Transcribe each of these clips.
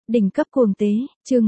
Đỉnh cấp cuồng tế, chương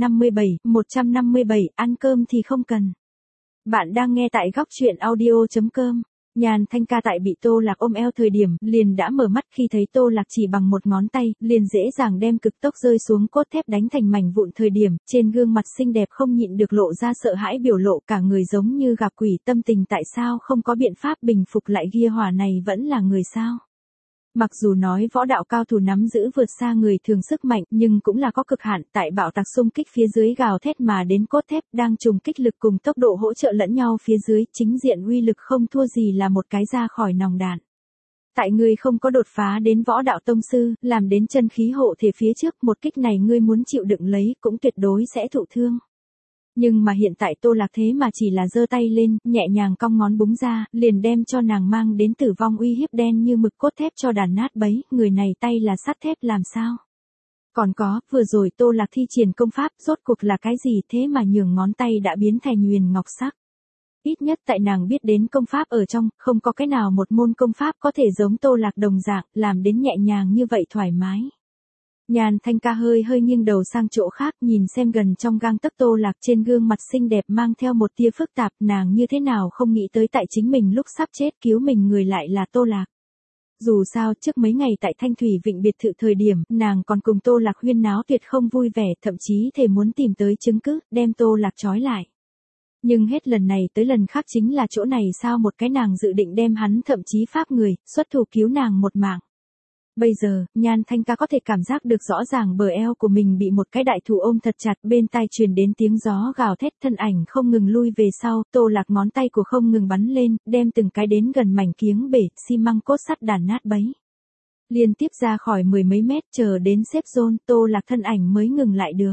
157, ăn cơm thì không cần. Bạn đang nghe tại góc truyện audio.com. Nhàn Thanh Ca tại bị Tô Lạc ôm eo thời điểm, liền đã mở mắt khi thấy Tô Lạc chỉ bằng một ngón tay, liền dễ dàng đem cực tốc rơi xuống cốt thép đánh thành mảnh vụn thời điểm, trên gương mặt xinh đẹp không nhịn được lộ ra sợ hãi biểu lộ, cả người giống như gặp quỷ, tâm tình tại sao không có biện pháp bình phục lại, ghi hỏa này vẫn là người sao? Mặc dù nói võ đạo cao thủ nắm giữ vượt xa người thường sức mạnh, nhưng cũng là có cực hạn, tại bạo tạc xung kích phía dưới gào thét mà đến cốt thép đang trùng kích lực cùng tốc độ hỗ trợ lẫn nhau phía dưới, chính diện uy lực không thua gì là một cái ra khỏi nòng đạn. Tại ngươi không có đột phá đến võ đạo tông sư, làm đến chân khí hộ thể phía trước, một kích này ngươi muốn chịu đựng lấy cũng tuyệt đối sẽ thụ thương. Nhưng mà hiện tại Tô Lạc thế mà chỉ là giơ tay lên, nhẹ nhàng cong ngón búng ra, liền đem cho nàng mang đến tử vong uy hiếp đen như mực cốt thép cho đàn nát bấy, người này tay là sắt thép làm sao? Còn có, vừa rồi Tô Lạc thi triển công pháp, rốt cuộc là cái gì thế mà nhường ngón tay đã biến thành huyền ngọc sắc? Ít nhất tại nàng biết đến công pháp ở trong, không có cái nào một môn công pháp có thể giống Tô Lạc đồng dạng, làm đến nhẹ nhàng như vậy thoải mái. Nhàn Thanh Ca hơi nghiêng đầu sang chỗ khác, nhìn xem gần trong gang tấc Tô Lạc, trên gương mặt xinh đẹp mang theo một tia phức tạp, nàng như thế nào không nghĩ tới tại chính mình lúc sắp chết cứu mình người lại là Tô Lạc. Dù sao trước mấy ngày tại Thanh Thủy Vịnh biệt thự thời điểm, nàng còn cùng Tô Lạc huyên náo tuyệt không vui vẻ, thậm chí thề muốn tìm tới chứng cứ, đem Tô Lạc trói lại. Nhưng hết lần này tới lần khác chính là chỗ này sao một cái nàng dự định đem hắn thậm chí pháp người, xuất thủ cứu nàng một mạng. Bây giờ, Nhan Thanh Ca có thể cảm giác được rõ ràng bờ eo của mình bị một cái đại thủ ôm thật chặt, bên tai truyền đến tiếng gió gào thét, thân ảnh không ngừng lui về sau, Tô Lạc ngón tay của không ngừng bắn lên, đem từng cái đến gần mảnh kiếng bể, xi măng cốt sắt đàn nát bấy. Liên tiếp ra khỏi mười mấy mét, chờ đến xếp zone, Tô Lạc thân ảnh mới ngừng lại được.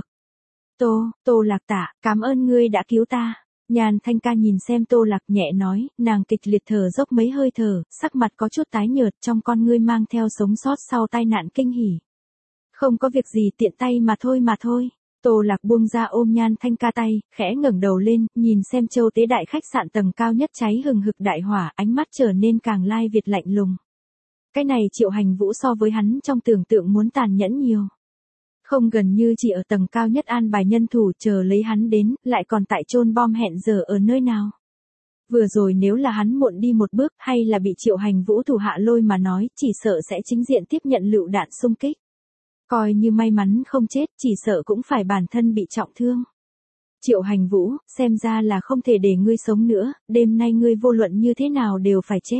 Tô Lạc tạ, cảm ơn ngươi đã cứu ta. Nhàn Thanh Ca nhìn xem Tô Lạc nhẹ nói, nàng kịch liệt thở dốc mấy hơi thở, sắc mặt có chút tái nhợt, trong con ngươi mang theo sống sót sau tai nạn kinh hỉ. Không có việc gì, tiện tay mà thôi. Tô Lạc buông ra ôm Nhan Thanh Ca tay, khẽ ngẩng đầu lên, nhìn xem Châu Tế Đại khách sạn tầng cao nhất cháy hừng hực đại hỏa, ánh mắt trở nên càng lai việt lạnh lùng. Cái này Triệu Hành Vũ so với hắn trong tưởng tượng muốn tàn nhẫn nhiều. Không, gần như chỉ ở tầng cao nhất an bài nhân thủ chờ lấy hắn đến, lại còn tại chôn bom hẹn giờ ở nơi nào. Vừa rồi nếu là hắn muộn đi một bước hay là bị Triệu Hành Vũ thủ hạ lôi mà nói, chỉ sợ sẽ chính diện tiếp nhận lựu đạn xung kích. Coi như may mắn không chết, chỉ sợ cũng phải bản thân bị trọng thương. Triệu Hành Vũ, xem ra là không thể để ngươi sống nữa, đêm nay ngươi vô luận như thế nào đều phải chết.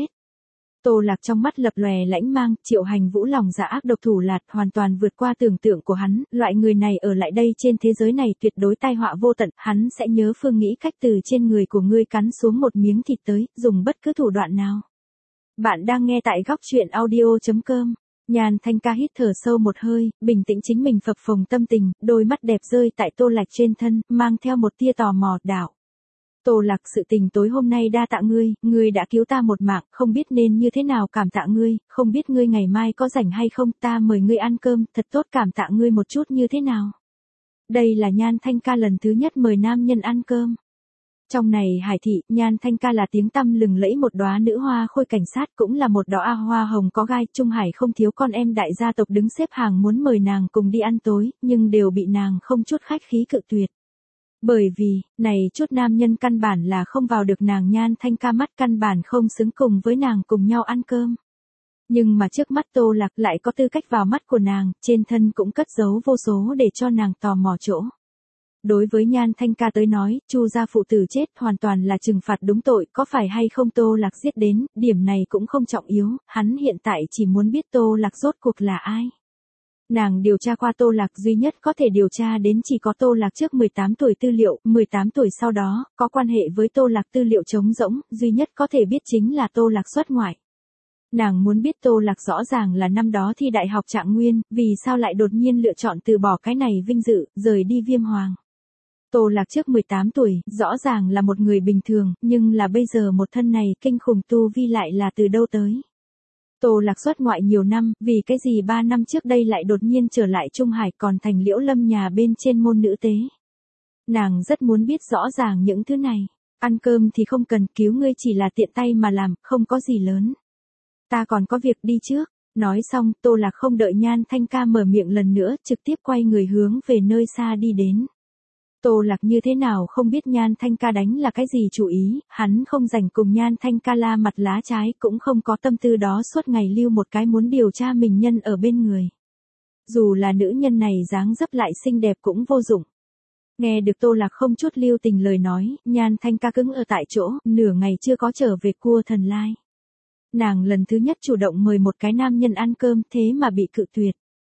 Tô Lạc trong mắt lập lòe lãnh mang, Triệu Hành Vũ lòng dạ ác độc thủ lạt, hoàn toàn vượt qua tưởng tượng của hắn, loại người này ở lại đây trên thế giới này tuyệt đối tai họa vô tận, hắn sẽ nhớ phương nghĩ cách từ trên người của ngươi cắn xuống một miếng thịt tới, dùng bất cứ thủ đoạn nào. Bạn đang nghe tại góc truyện audio.com. Nhàn Thanh Ca hít thở sâu một hơi, bình tĩnh chính mình phập phồng tâm tình, đôi mắt đẹp rơi tại Tô Lạc trên thân, mang theo một tia tò mò, đạo. Tô Lạc, sự tình tối hôm nay đa tạ ngươi đã cứu ta một mạng, không biết nên như thế nào cảm tạ ngươi, không biết ngươi ngày mai có rảnh hay không, ta mời ngươi ăn cơm, thật tốt cảm tạ ngươi một chút như thế nào. Đây là Nhan Thanh Ca lần thứ nhất mời nam nhân ăn cơm. Trong này Hải thị, Nhan Thanh Ca là tiếng tăm lừng lẫy một đóa nữ hoa khôi cảnh sát, cũng là một đóa hoa hồng có gai, Trung Hải không thiếu con em đại gia tộc đứng xếp hàng muốn mời nàng cùng đi ăn tối, nhưng đều bị nàng không chút khách khí cự tuyệt. Bởi vì, này chút nam nhân căn bản là không vào được nàng Nhan Thanh Ca mắt, căn bản không xứng cùng với nàng cùng nhau ăn cơm. Nhưng mà trước mắt Tô Lạc lại có tư cách vào mắt của nàng, trên thân cũng cất giấu vô số để cho nàng tò mò chỗ. Đối với Nhan Thanh Ca tới nói, Chu gia phụ tử chết hoàn toàn là trừng phạt đúng tội, có phải hay không Tô Lạc giết đến, điểm này cũng không trọng yếu, hắn hiện tại chỉ muốn biết Tô Lạc rốt cuộc là ai. Nàng điều tra qua Tô Lạc, duy nhất có thể điều tra đến chỉ có Tô Lạc trước 18 tuổi tư liệu, 18 tuổi sau đó, có quan hệ với Tô Lạc tư liệu trống rỗng, duy nhất có thể biết chính là Tô Lạc xuất ngoại. Nàng muốn biết Tô Lạc rõ ràng là năm đó thi đại học Trạng Nguyên, vì sao lại đột nhiên lựa chọn từ bỏ cái này vinh dự, rời đi Viêm Hoàng. Tô Lạc trước 18 tuổi, rõ ràng là một người bình thường, nhưng là bây giờ một thân này kinh khủng tu vi lại là từ đâu tới. Tô Lạc xuất ngoại nhiều năm, vì cái gì 3 năm trước đây lại đột nhiên trở lại Trung Hải còn thành Liễu Lâm nhà bên trên môn nữ tế. Nàng rất muốn biết rõ ràng những thứ này. Ăn cơm thì không cần, cứu ngươi chỉ là tiện tay mà làm, không có gì lớn. Ta còn có việc đi trước. Nói xong, Tô Lạc không đợi Nhan Thanh Ca mở miệng lần nữa, trực tiếp quay người hướng về nơi xa đi đến. Tô Lạc như thế nào không biết Nhan Thanh Ca đánh là cái gì chủ ý, hắn không rảnh cùng Nhan Thanh Ca la mặt lá trái, cũng không có tâm tư đó suốt ngày lưu một cái muốn điều tra mình nhân ở bên người. Dù là nữ nhân này dáng dấp lại xinh đẹp cũng vô dụng. Nghe được Tô Lạc không chút lưu tình lời nói, Nhan Thanh Ca cứng ở tại chỗ, nửa ngày chưa có trở về cua thần lai. Nàng lần thứ nhất chủ động mời một cái nam nhân ăn cơm thế mà bị cự tuyệt.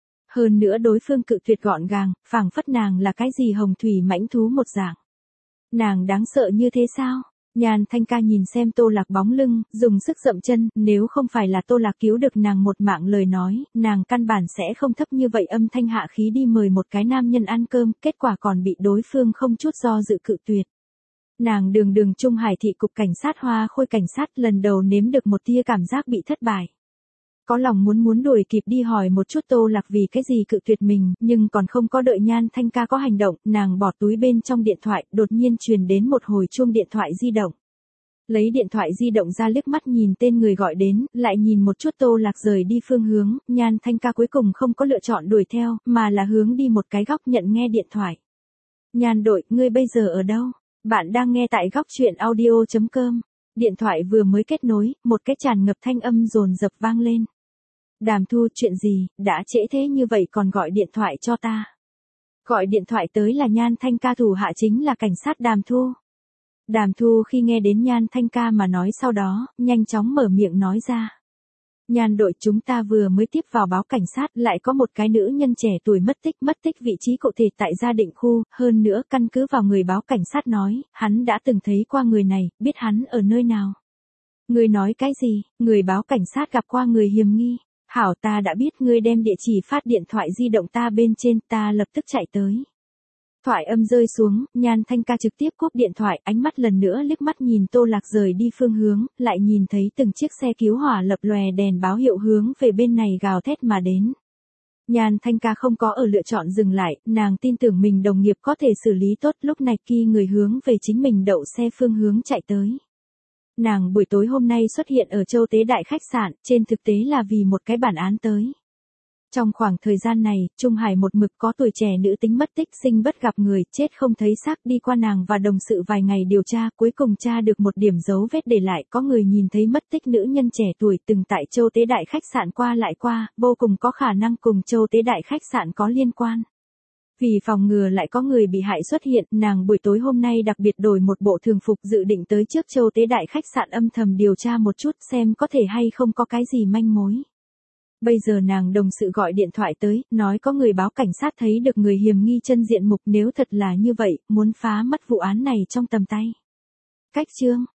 Hơn nữa đối phương cự tuyệt gọn gàng, phảng phất nàng là cái gì hồng thủy mãnh thú một dạng. Nàng đáng sợ như thế sao? Nhan Thanh Ca nhìn xem Tô Lạc bóng lưng, dùng sức dậm chân, nếu không phải là Tô Lạc cứu được nàng một mạng lời nói, nàng căn bản sẽ không thấp như vậy âm thanh hạ khí đi mời một cái nam nhân ăn cơm, kết quả còn bị đối phương không chút do dự cự tuyệt. Nàng đường Trung Hải thị cục cảnh sát Hoa Khôi cảnh sát lần đầu nếm được một tia cảm giác bị thất bại. Có lòng muốn đuổi kịp đi hỏi một chút Tô Lạc vì cái gì cự tuyệt mình, nhưng còn không có đợi Nhan Thanh Ca có hành động, nàng bỏ túi bên trong điện thoại, đột nhiên truyền đến một hồi chuông điện thoại di động. Lấy điện thoại di động ra liếc mắt nhìn tên người gọi đến, lại nhìn một chút Tô Lạc rời đi phương hướng, Nhan Thanh Ca cuối cùng không có lựa chọn đuổi theo, mà là hướng đi một cái góc nhận nghe điện thoại. Nhan đội, ngươi bây giờ ở đâu? Bạn đang nghe tại góc truyện audio.com. Điện thoại vừa mới kết nối, một cái tràn ngập thanh âm dồn dập vang lên. Đàm Thu, chuyện gì, đã trễ thế như vậy còn gọi điện thoại cho ta. Gọi điện thoại tới là Nhan Thanh Ca thủ hạ chính là cảnh sát Đàm Thu. Đàm Thu khi nghe đến Nhan Thanh Ca mà nói sau đó, nhanh chóng mở miệng nói ra. Nhan đội, chúng ta vừa mới tiếp vào báo cảnh sát, lại có một cái nữ nhân trẻ tuổi mất tích vị trí cụ thể tại gia định khu, hơn nữa căn cứ vào người báo cảnh sát nói, hắn đã từng thấy qua người này, biết hắn ở nơi nào. Người nói cái gì? Người báo cảnh sát gặp qua người hiểm nghi. Hảo, ta đã biết, ngươi đem địa chỉ phát điện thoại di động ta bên trên, ta lập tức chạy tới. Thoại âm rơi xuống, Nhan Thanh Ca trực tiếp cúp điện thoại, ánh mắt lần nữa liếc mắt nhìn Tô Lạc rời đi phương hướng, lại nhìn thấy từng chiếc xe cứu hỏa lập lòe đèn báo hiệu hướng về bên này gào thét mà đến. Nhan Thanh Ca không có ở lựa chọn dừng lại, nàng tin tưởng mình đồng nghiệp có thể xử lý tốt, lúc này khi người hướng về chính mình đậu xe phương hướng chạy tới. Nàng buổi tối hôm nay xuất hiện ở Châu Tế Đại khách sạn, trên thực tế là vì một cái bản án tới. Trong khoảng thời gian này, Trung Hải một mực có tuổi trẻ nữ tính mất tích sinh bất gặp người, chết không thấy xác, đi qua nàng và đồng sự vài ngày điều tra, cuối cùng tra được một điểm dấu vết để lại, có người nhìn thấy mất tích nữ nhân trẻ tuổi từng tại Châu Tế Đại khách sạn qua lại qua, vô cùng có khả năng cùng Châu Tế Đại khách sạn có liên quan. Vì phòng ngừa lại có người bị hại xuất hiện, nàng buổi tối hôm nay đặc biệt đổi một bộ thường phục dự định tới trước Châu Tế Đại khách sạn âm thầm điều tra một chút xem có thể hay không có cái gì manh mối. Bây giờ nàng đồng sự gọi điện thoại tới, nói có người báo cảnh sát thấy được người hiểm nghi chân diện mục, nếu thật là như vậy, muốn phá mất vụ án này trong tầm tay. Cách chương,